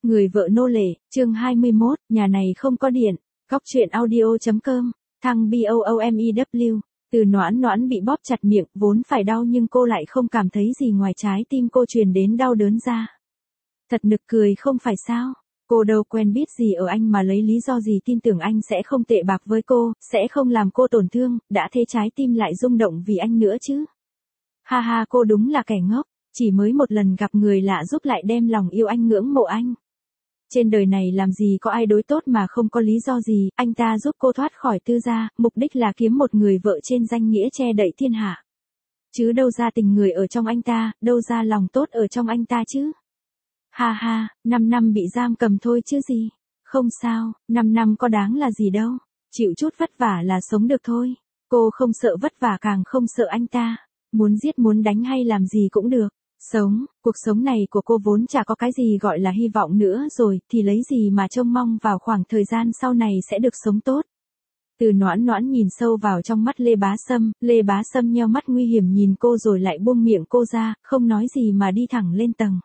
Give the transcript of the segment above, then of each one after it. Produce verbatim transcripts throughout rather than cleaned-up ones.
Người vợ nô lệ, chương hai mươi mốt, nhà này không có điện. Góc truyện audio.com, thăng BOOMEW. Từ Noãn Noãn bị bóp chặt miệng, vốn phải đau nhưng cô lại không cảm thấy gì ngoài trái tim cô truyền đến đau đớn ra. Thật nực cười không phải sao? Cô đâu quen biết gì ở anh mà lấy lý do gì tin tưởng anh sẽ không tệ bạc với cô, sẽ không làm cô tổn thương, đã thế trái tim lại rung động vì anh nữa chứ. Ha ha, cô đúng là kẻ ngốc, chỉ mới một lần gặp người lạ giúp lại đem lòng yêu anh, ngưỡng mộ anh. Trên đời này làm gì có ai đối tốt mà không có lý do gì, anh ta giúp cô thoát khỏi tư gia, mục đích là kiếm một người vợ trên danh nghĩa che đậy thiên hạ. Chứ đâu ra tình người ở trong anh ta, đâu ra lòng tốt ở trong anh ta chứ. Ha ha, năm năm bị giam cầm thôi chứ gì. Không sao, năm năm có đáng là gì đâu. Chịu chút vất vả là sống được thôi. Cô không sợ vất vả, càng không sợ anh ta. Muốn giết muốn đánh hay làm gì cũng được. Sống, cuộc sống này của cô vốn chả có cái gì gọi là hy vọng nữa rồi, thì lấy gì mà trông mong vào khoảng thời gian sau này sẽ được sống tốt. Từ Noãn Noãn nhìn sâu vào trong mắt Lê Bá Sâm, Lê Bá Sâm nheo mắt nguy hiểm nhìn cô rồi lại buông miệng cô ra, không nói gì mà đi thẳng lên tầng.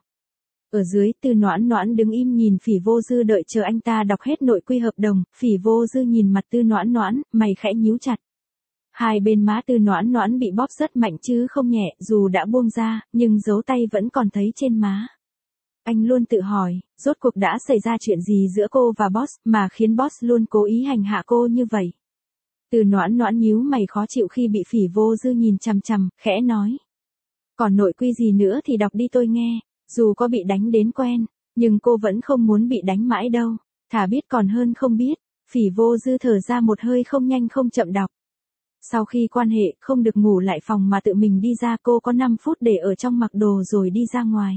Ở dưới, Từ Noãn Noãn đứng im nhìn Phỉ Vô Dư đợi chờ anh ta đọc hết nội quy hợp đồng. Phỉ Vô Dư nhìn mặt Từ Noãn Noãn, mày khẽ nhíu chặt. Hai bên má Từ Noãn Noãn bị bóp rất mạnh chứ không nhẹ, dù đã buông ra, nhưng dấu tay vẫn còn thấy trên má. Anh luôn tự hỏi, rốt cuộc đã xảy ra chuyện gì giữa cô và boss, mà khiến boss luôn cố ý hành hạ cô như vậy. Từ Noãn Noãn nhíu mày khó chịu khi bị Phỉ Vô Dư nhìn chằm chằm, khẽ nói. Còn nội quy gì nữa thì đọc đi tôi nghe, dù có bị đánh đến quen, nhưng cô vẫn không muốn bị đánh mãi đâu, thà biết còn hơn không biết. Phỉ Vô Dư thở ra một hơi không nhanh không chậm đọc. Sau khi quan hệ, không được ngủ lại phòng mà tự mình đi ra, cô có năm phút để ở trong mặc đồ rồi đi ra ngoài.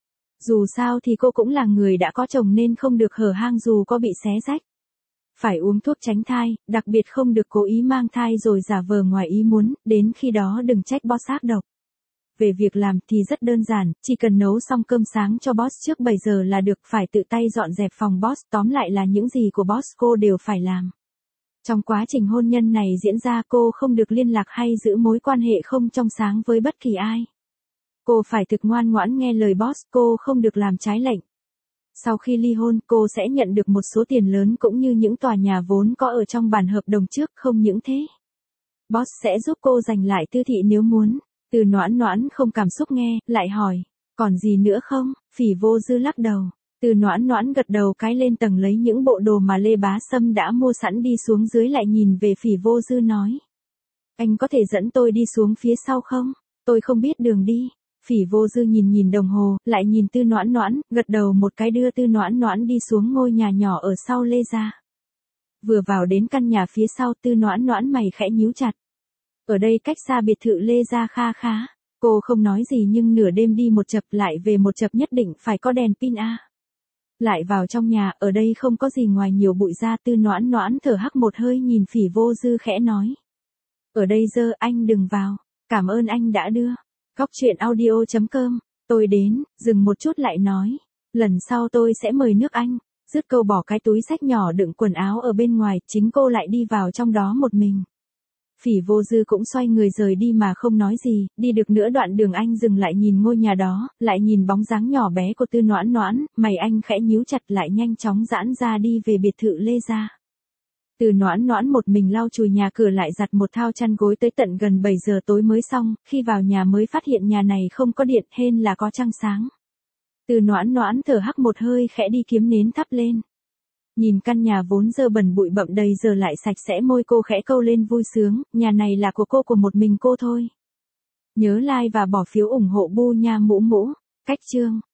Dù sao thì cô cũng là người đã có chồng nên không được hở hang dù có bị xé rách. Phải uống thuốc tránh thai, đặc biệt không được cố ý mang thai rồi giả vờ ngoài ý muốn, đến khi đó đừng trách boss ác độc. Về việc làm thì rất đơn giản, chỉ cần nấu xong cơm sáng cho boss trước bảy giờ là được, phải tự tay dọn dẹp phòng boss, tóm lại là những gì của boss cô đều phải làm. Trong quá trình hôn nhân này diễn ra cô không được liên lạc hay giữ mối quan hệ không trong sáng với bất kỳ ai. Cô phải thực ngoan ngoãn nghe lời boss, cô không được làm trái lệnh. Sau khi ly hôn cô sẽ nhận được một số tiền lớn cũng như những tòa nhà vốn có ở trong bản hợp đồng trước, không những thế. Boss sẽ giúp cô giành lại tư thị nếu muốn. Từ Noãn Noãn không cảm xúc nghe, lại hỏi, còn gì nữa không? Phỉ Vô Dư lắc đầu. Từ Noãn Noãn gật đầu cái lên tầng lấy những bộ đồ mà Lê Bá Sâm đã mua sẵn đi xuống dưới, lại nhìn về Phỉ Vô Dư nói. Anh có thể dẫn tôi đi xuống phía sau không? Tôi không biết đường đi. Phỉ Vô Dư nhìn nhìn đồng hồ, lại nhìn Từ Noãn Noãn, gật đầu một cái đưa Từ Noãn Noãn đi xuống ngôi nhà nhỏ ở sau Lê gia. Vừa vào đến căn nhà phía sau, Từ Noãn Noãn mày khẽ nhíu chặt. Ở đây cách xa biệt thự Lê gia kha khá. Cô không nói gì nhưng nửa đêm đi một chập lại về một chập nhất định phải có đèn pin a. Lại vào trong nhà, ở đây không có gì ngoài nhiều bụi ra. Từ Noãn Noãn thở hắc một hơi nhìn Phỉ Vô Dư khẽ nói. Ở đây dơ, anh đừng vào, cảm ơn anh đã đưa. Góc truyện audio.com, tôi đến, dừng một chút lại nói. Lần sau tôi sẽ mời nước anh. Dứt câu bỏ cái túi xách nhỏ đựng quần áo ở bên ngoài, chính cô lại đi vào trong đó một mình. Phỉ Vô Dư cũng xoay người rời đi mà không nói gì, đi được nửa đoạn đường anh dừng lại nhìn ngôi nhà đó, lại nhìn bóng dáng nhỏ bé của Từ Noãn Noãn, mày anh khẽ nhíu chặt lại nhanh chóng giãn ra đi về biệt thự Lê gia. Từ Noãn Noãn một mình lau chùi nhà cửa lại giặt một thao chăn gối tới tận gần bảy giờ tối mới xong, khi vào nhà mới phát hiện nhà này không có điện, hên là có trăng sáng. Từ Noãn Noãn thở hắc một hơi khẽ đi kiếm nến thắp lên. Nhìn căn nhà vốn dơ bẩn bụi bặm đầy giờ lại sạch sẽ, môi cô khẽ câu lên vui sướng, nhà này là của cô, của một mình cô thôi. Nhớ like và bỏ phiếu ủng hộ Bu Nha Mũ Mũ. Cách chương